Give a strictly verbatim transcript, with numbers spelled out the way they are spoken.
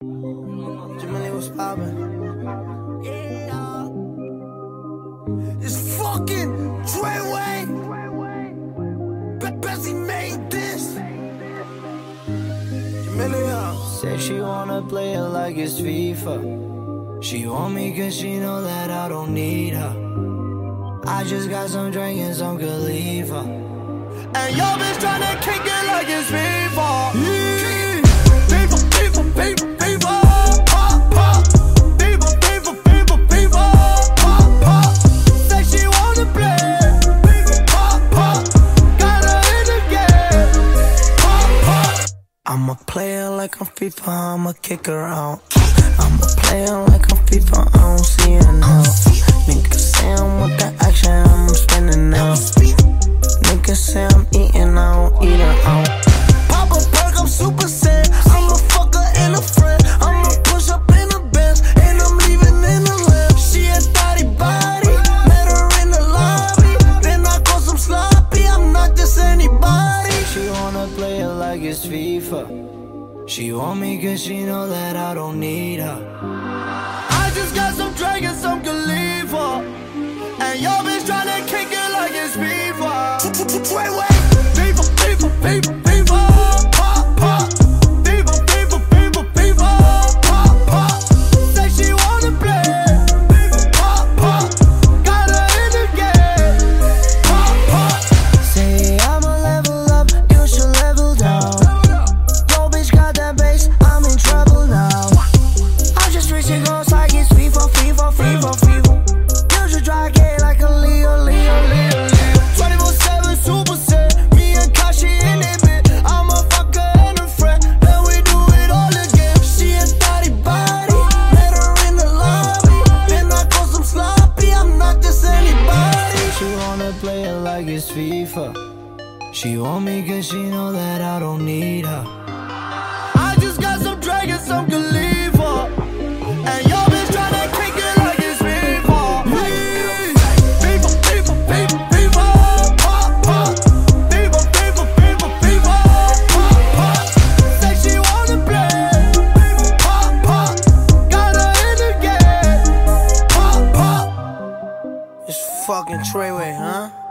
Jamily was poppin'. Yeah. It's fucking Treyway. Bessie made this. Jamily, said she wanna play it like it's FIFA. She want me cause she know that I don't need her. I just got some drink and some Khalifa. And your bitch tryna kick it like it's FIFA. Yeah. FIFA, FIFA, FIFA, FIFA. Pop, pop. FIFA, FIFA, FIFA, FIFA. Pop, pop. Say she wanna play. FIFA, pop, pop. Got her in the game. Pop, pop. I'm a player like I'm FIFA, I'ma kick her out. I'm a player like I'm FIFA, I don't see her now. Niggas say I'm with the action, I'm spinning now. Niggas say I'm eating, I don't eat her out. Pop a perk, I'm super sad. I'm a fucker and a friend. I'ma push up in a Benz, and I'm leaving in a lamb. She a thotty body, met her in the lobby. Then I call some sloppy, I'm not just anybody. She wanna play it like it's FIFA. She want me cause she know that I don't need her. I just got some drink and some Khalifa. And your bitch tryna kick it like it's FIFA. Treyway. FIFA, FIFA, FIFA, FIFA. Pop, pop. FIFA, FIFA, FIFA, FIFA. Pop, pop. Say she wanna play. FIFA, pop, pop. Got her in the game. Pop, pop. Say I'ma level up, you should level down. Yo bitch got that bass, I'm in trouble now. I'm just reaching goals like it's FIFA, FIFA, FIFA, FIFA. You should try gay like a Leo, Leo, Leo, Leo. twenty-four seven super set. Me and Kashi in it, bitch. I'm a fucker and a friend. Then we do it all again. She a thotty body. Met her in the lobby. Then I call some sloppy. I'm not just anybody. She wanna play it like it's FIFA. She want me cause she know that I don't need her. I just got some drink and some Khalifa. And your bitch tryna kick it like it's FIFA. FIFA, FIFA, FIFA, FIFA. Pop, pop. FIFA, FIFA, FIFA, FIFA. Pop, pop. Say she wanna play. FIFA, pop, pop. Got her in the game. Pop, pop. It's fucking Treyway, huh?